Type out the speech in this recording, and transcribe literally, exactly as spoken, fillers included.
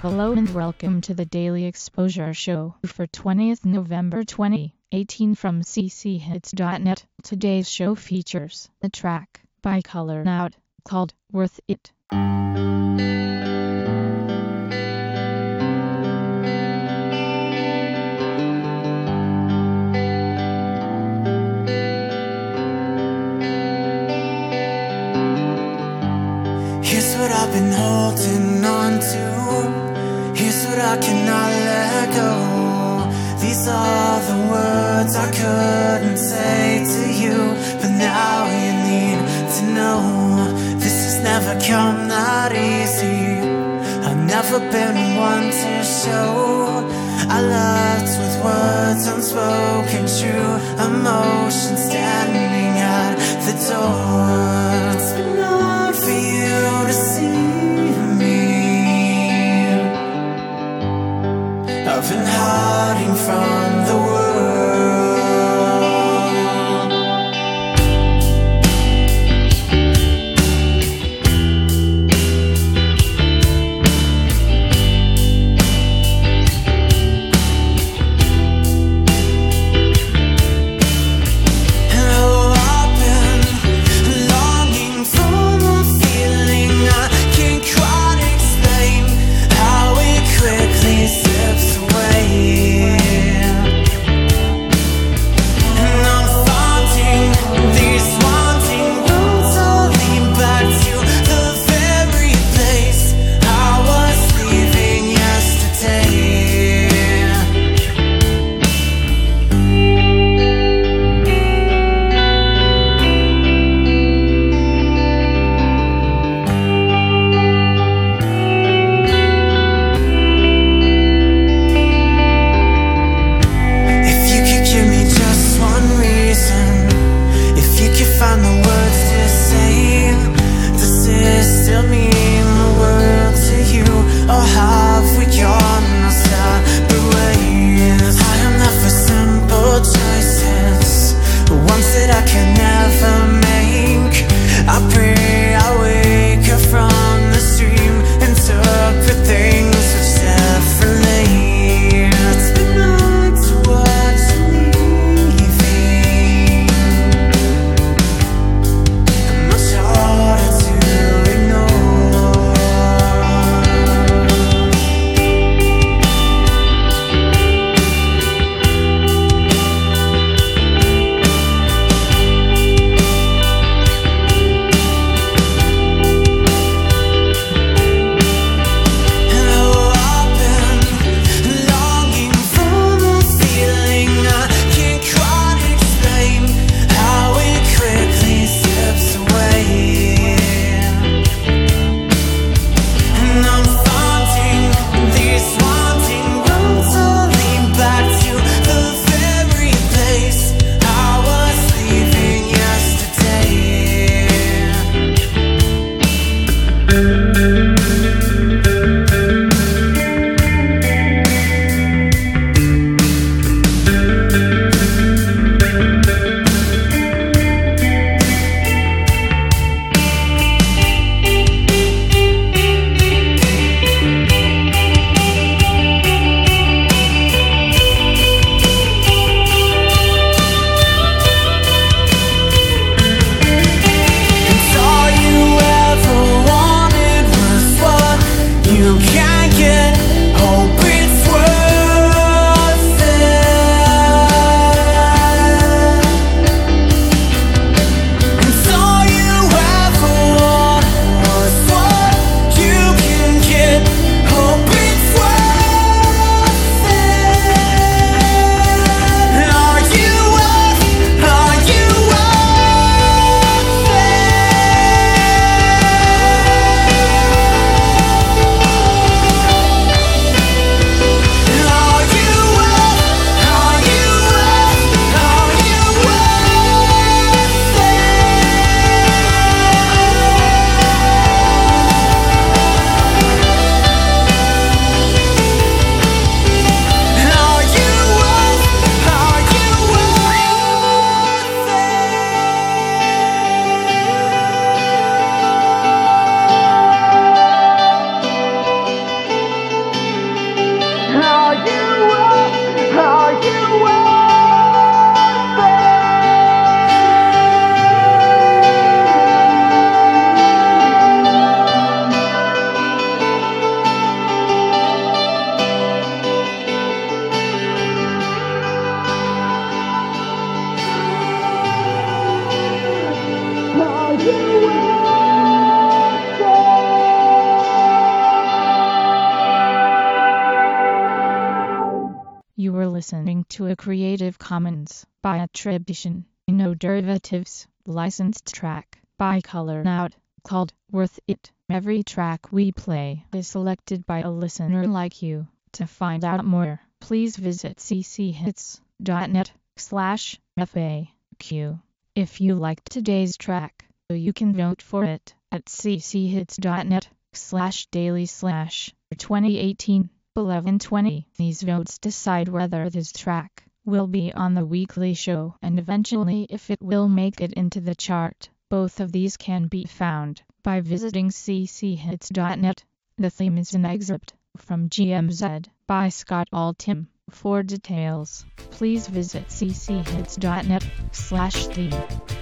Hello and welcome to the Daily Exposure Show for twentieth November twenty eighteen from c c hits dot net. Today's show features a track by Color Out called Worth It. Here's what I've been holding on to. Here's what I cannot let go. These are the words I couldn't say to you, but now you need to know this has never come that easy. I've never been one to show I left with words unspoken, true emotion standing at the door. It's been hard for you to see me. I've been hiding from the world. And oh, I've been longing for a feeling I can't quite explain, how it quickly slips away. And I'm finding these wanting roads all lead back to the very place I was leaving yesterday. If you could give me just one reason, if you could find the words to say, does this still mean the world to you, or have we gone our separate ways? I am left with simple choices, ones that I can never make. I pray I wake up from the stream, interpret things such differently. It's been hard to watch you leaving, and much harder to ignore. And oh, I've been longing for a feeling I can't quite explain, how it quickly slips away. And I'm finding these wanting roads all lead back to the very place I was leaving yesterday. And all you ever wanted was You were listening to a Creative Commons by attribution, no derivatives, licensed track by Color Out, called Worth It. Every track we play is selected by a listener like you. To find out more, please visit cchits.net slash FAQ. If you liked today's track, you can vote for it at cchits.net slash daily slash twenty eighteen eleven twenty. These votes decide whether this track will be on the weekly show and eventually if it will make it into the chart. Both of these can be found by visiting cchits.net. The theme is an excerpt from G M Z by Scott Altham. For details, please visit cchits.net slash theme.